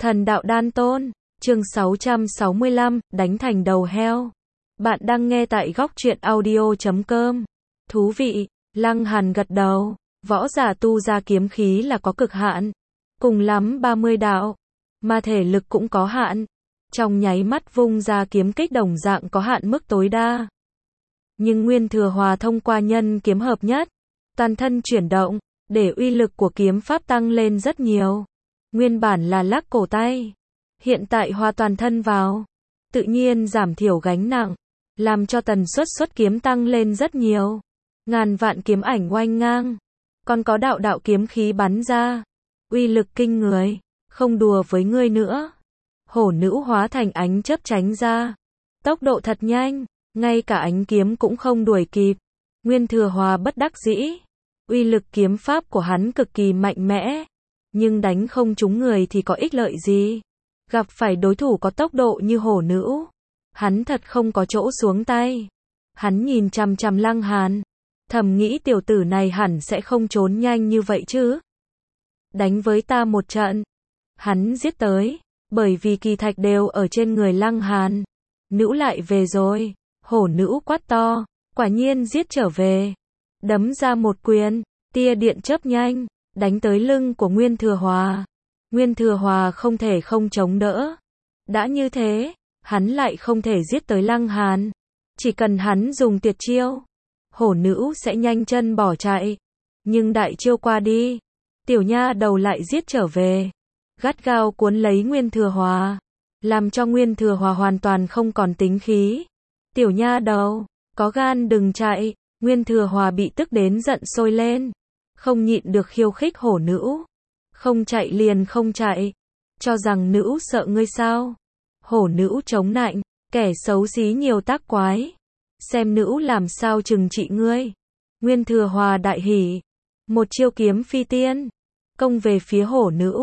Thần đạo đan tôn, chương 665, đánh thành đầu heo. Bạn đang nghe tại góc truyện audio.com. Thú vị, Lăng Hàn gật đầu, võ giả tu ra kiếm khí là có cực hạn. Cùng lắm 30 đạo, mà thể lực cũng có hạn. Trong nháy mắt vung ra kiếm kích đồng dạng có hạn mức tối đa. Nhưng Nguyên Thừa Hòa thông qua nhân kiếm hợp nhất, toàn thân chuyển động, để uy lực của kiếm pháp tăng lên rất nhiều. Nguyên bản là lắc cổ tay, hiện tại hòa toàn thân vào, tự nhiên giảm thiểu gánh nặng, làm cho tần suất xuất kiếm tăng lên rất nhiều. Ngàn vạn kiếm ảnh oanh ngang, còn có đạo đạo kiếm khí bắn ra, uy lực kinh người, không đùa với ngươi nữa. Hổ nữ hóa thành ánh chớp tránh ra, tốc độ thật nhanh, ngay cả ánh kiếm cũng không đuổi kịp. Nguyên Thừa Hòa bất đắc dĩ, uy lực kiếm pháp của hắn cực kỳ mạnh mẽ, nhưng đánh không trúng người thì có ích lợi gì. Gặp phải đối thủ có tốc độ như hổ nữ, hắn thật không có chỗ xuống tay. Hắn nhìn chằm chằm Lăng Hàn, thầm nghĩ tiểu tử này hẳn sẽ không trốn nhanh như vậy chứ. Đánh với ta một trận. Hắn giết tới, bởi vì kỳ thạch đều ở trên người Lăng Hàn. Nữ lại về rồi, hổ nữ quát to, quả nhiên giết trở về. Đấm ra một quyền, tia điện chớp nhanh, đánh tới lưng của Nguyên Thừa Hòa. Nguyên Thừa Hòa không thể không chống đỡ. Đã như thế, hắn lại không thể giết tới Lăng Hàn. Chỉ cần hắn dùng tuyệt chiêu, hổ nữ sẽ nhanh chân bỏ chạy. Nhưng đại chiêu qua đi, tiểu nha đầu lại giết trở về, gắt gao cuốn lấy Nguyên Thừa Hòa, làm cho Nguyên Thừa Hòa hoàn toàn không còn tính khí. Tiểu nha đầu, có gan đừng chạy. Nguyên Thừa Hòa bị tức đến giận sôi lên, không nhịn được khiêu khích hổ nữ. Không chạy liền không chạy, cho rằng nữ sợ ngươi sao? Hổ nữ chống nạnh, kẻ xấu xí nhiều tác quái, xem nữ làm sao trừng trị ngươi. Nguyên Thừa Hòa đại hỉ, một chiêu kiếm phi tiên, công về phía hổ nữ.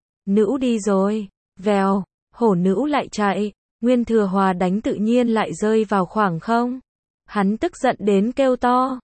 Nữ đi rồi, vèo, hổ nữ lại chạy, Nguyên Thừa Hòa đánh tự nhiên lại rơi vào khoảng không. Hắn tức giận đến kêu to,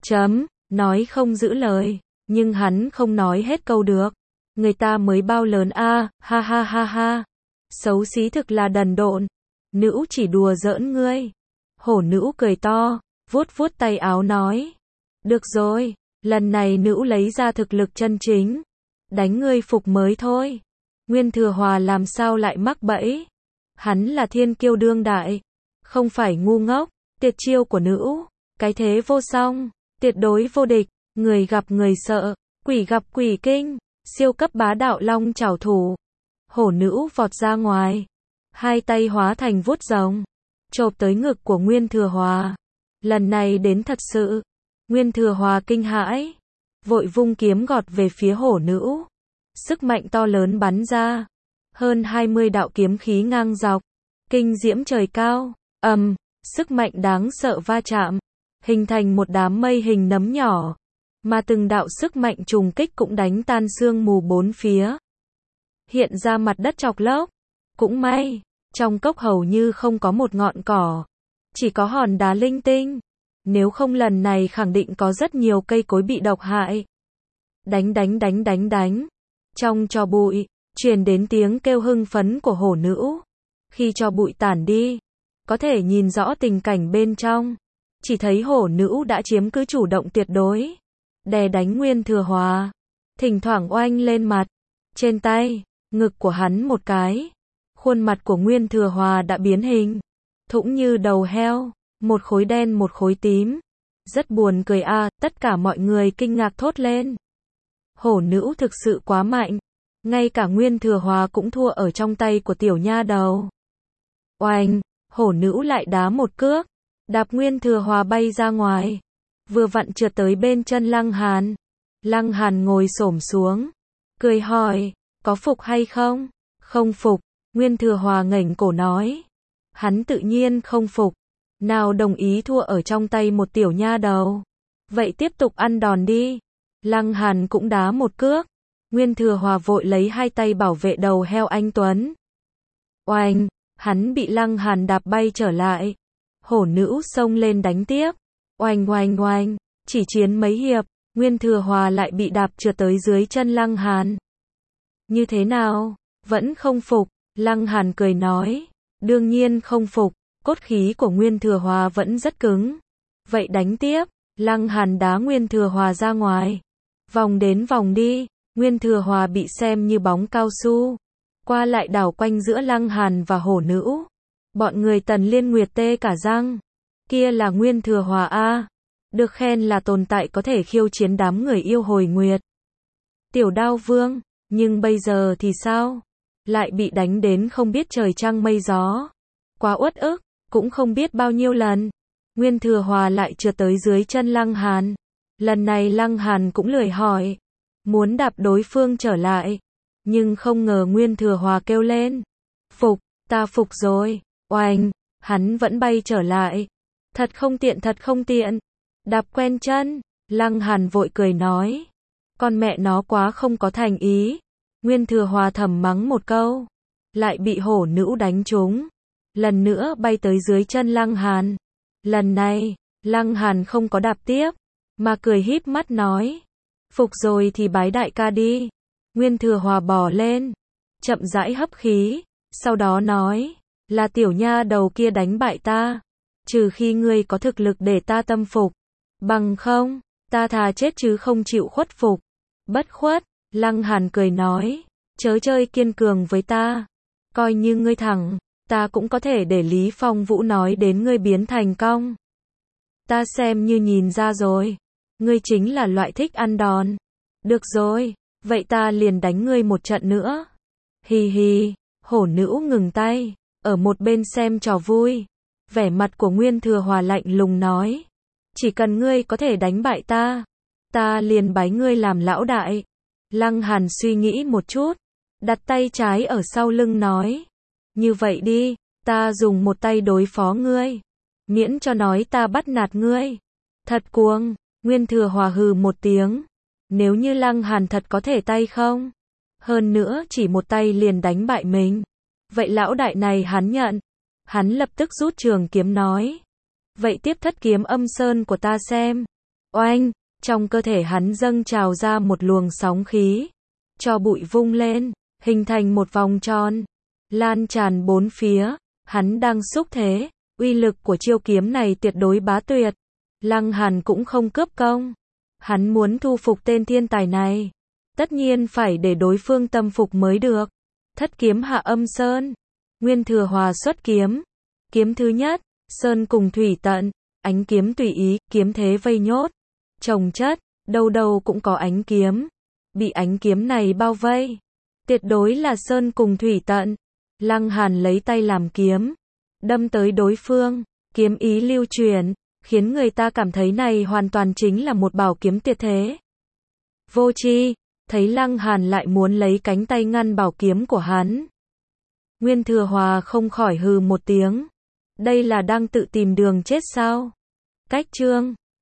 nói không giữ lời, nhưng hắn không nói hết câu được. Người ta mới bao lớn a, ha ha ha ha. Xấu xí thực là đần độn. Nữ chỉ đùa giỡn ngươi. Hổ nữ cười to, vuốt vuốt tay áo nói. Được rồi, lần này nữ lấy ra thực lực chân chính. Đánh ngươi phục mới thôi. Nguyên Thừa Hòa làm sao lại mắc bẫy. Hắn là thiên kiêu đương đại, không phải ngu ngốc. Tuyệt chiêu của nữ, cái thế vô song, tuyệt đối vô địch, người gặp người sợ, quỷ gặp quỷ kinh, siêu cấp bá đạo long chảo thủ. Hổ nữ vọt ra ngoài, hai tay hóa thành vuốt rồng, chộp tới ngực của Nguyên Thừa Hòa. Lần này đến thật sự, Nguyên Thừa Hòa kinh hãi, vội vung kiếm gọt về phía hổ nữ. Sức mạnh to lớn bắn ra, hơn 20 đạo kiếm khí ngang dọc, kinh diễm trời cao, sức mạnh đáng sợ va chạm, hình thành một đám mây hình nấm nhỏ, mà từng đạo sức mạnh trùng kích cũng đánh tan sương mù bốn phía. Hiện ra mặt đất chọc lốc, cũng may, trong cốc hầu như không có một ngọn cỏ, chỉ có hòn đá linh tinh, nếu không lần này khẳng định có rất nhiều cây cối bị độc hại. Đánh. Trong tro bụi, truyền đến tiếng kêu hưng phấn của hổ nữ. Khi tro bụi tản đi, có thể nhìn rõ tình cảnh bên trong, chỉ thấy hổ nữ đã chiếm cứ chủ động tuyệt đối, đè đánh Nguyên Thừa Hòa, thỉnh thoảng oanh lên mặt, trên tay, ngực của hắn một cái, khuôn mặt của Nguyên Thừa Hòa đã biến hình, thủng như đầu heo, một khối đen một khối tím, rất buồn cười a. Tất cả mọi người kinh ngạc thốt lên. Hổ nữ thực sự quá mạnh, ngay cả Nguyên Thừa Hòa cũng thua ở trong tay của tiểu nha đầu. Oanh! Hổ nữ lại đá một cước, đạp Nguyên Thừa Hòa bay ra ngoài, vừa vặn trượt tới bên chân Lăng Hàn. Lăng Hàn ngồi xổm xuống, cười hỏi, có phục hay không? Không phục, Nguyên Thừa Hòa ngẩng cổ nói. Hắn tự nhiên không phục, nào đồng ý thua ở trong tay một tiểu nha đầu. Vậy tiếp tục ăn đòn đi. Lăng Hàn cũng đá một cước, Nguyên Thừa Hòa vội lấy hai tay bảo vệ đầu heo anh tuấn. Oanh! Hắn bị Lăng Hàn đạp bay trở lại. Hổ nữ xông lên đánh tiếp. Oanh. Chỉ chiến mấy hiệp, Nguyên Thừa Hòa lại bị đạp trượt tới dưới chân Lăng Hàn. Như thế nào? Vẫn không phục, Lăng Hàn cười nói. Đương nhiên không phục, cốt khí của Nguyên Thừa Hòa vẫn rất cứng. Vậy đánh tiếp, Lăng Hàn đá Nguyên Thừa Hòa ra ngoài. Vòng đến vòng đi, Nguyên Thừa Hòa bị xem như bóng cao su. Qua lại đảo quanh giữa Lăng Hàn và hổ nữ. Bọn người Tần Liên Nguyệt tê cả răng. Kia là Nguyên Thừa Hòa a, được khen là tồn tại có thể khiêu chiến đám người yêu hồi nguyệt. Tiểu Đao Vương, nhưng bây giờ thì sao? Lại bị đánh đến không biết trời trăng mây gió. Quá uất ức, cũng không biết bao nhiêu lần. Nguyên Thừa Hòa lại trượt tới dưới chân Lăng Hàn. Lần này Lăng Hàn cũng lười hỏi. Muốn đạp đối phương trở lại. Nhưng không ngờ Nguyên Thừa Hòa kêu lên. Phục, ta phục rồi. Oanh, hắn vẫn bay trở lại. Thật không tiện, thật không tiện. Đạp quen chân. Lăng Hàn vội cười nói. Con mẹ nó quá không có thành ý. Nguyên Thừa Hòa thầm mắng một câu. Lại bị hổ nữ đánh trúng. Lần nữa bay tới dưới chân Lăng Hàn. Lần này, Lăng Hàn không có đạp tiếp. Mà cười híp mắt nói. Phục rồi thì bái đại ca đi. Nguyên Thừa Hòa bò lên. Chậm rãi hấp khí. Sau đó nói. Là tiểu nha đầu kia đánh bại ta. Trừ khi ngươi có thực lực để ta tâm phục. Bằng không, ta thà chết chứ không chịu khuất phục. Bất khuất, Lăng Hàn cười nói. Chớ chơi kiên cường với ta. Coi như ngươi thẳng, ta cũng có thể để Lý Phong Vũ nói đến ngươi biến thành cong. Ta xem như nhìn ra rồi. Ngươi chính là loại thích ăn đòn. Được rồi, vậy ta liền đánh ngươi một trận nữa. Hì hì, hổ nữ ngừng tay, ở một bên xem trò vui. Vẻ mặt của Nguyên Thừa Hòa lạnh lùng nói. Chỉ cần ngươi có thể đánh bại ta, ta liền bái ngươi làm lão đại. Lăng Hàn suy nghĩ một chút, đặt tay trái ở sau lưng nói. Như vậy đi, ta dùng một tay đối phó ngươi. Miễn cho nói ta bắt nạt ngươi. Thật cuồng, Nguyên Thừa Hòa hừ một tiếng. Nếu như Lăng Hàn thật có thể tay không? Hơn nữa chỉ một tay liền đánh bại mình. Vậy lão đại này hắn nhận. Hắn lập tức rút trường kiếm nói. Vậy tiếp thất kiếm âm sơn của ta xem. Oanh, trong cơ thể hắn dâng trào ra một luồng sóng khí. Cho bụi vung lên, hình thành một vòng tròn. Lan tràn bốn phía, hắn đang xúc thế. Uy lực của chiêu kiếm này tuyệt đối bá tuyệt. Lăng Hàn cũng không cướp công. Hắn muốn thu phục tên thiên tài này. Tất nhiên phải để đối phương tâm phục mới được. Thất kiếm hạ âm sơn. Nguyên Thừa Hòa xuất kiếm. Kiếm thứ nhất, sơn cùng thủy tận. Ánh kiếm tùy ý, kiếm thế vây nhốt. Chồng chất, đâu đâu cũng có ánh kiếm. Bị ánh kiếm này bao vây. Tuyệt đối là sơn cùng thủy tận. Lăng Hàn lấy tay làm kiếm. Đâm tới đối phương. Kiếm ý lưu truyền. Khiến người ta cảm thấy này hoàn toàn chính là một bảo kiếm tuyệt thế. Vô tri, thấy Lăng Hàn lại muốn lấy cánh tay ngăn bảo kiếm của hắn. Nguyên Thừa Hòa không khỏi hừ một tiếng. Đây là đang tự tìm đường chết sao? Cách chương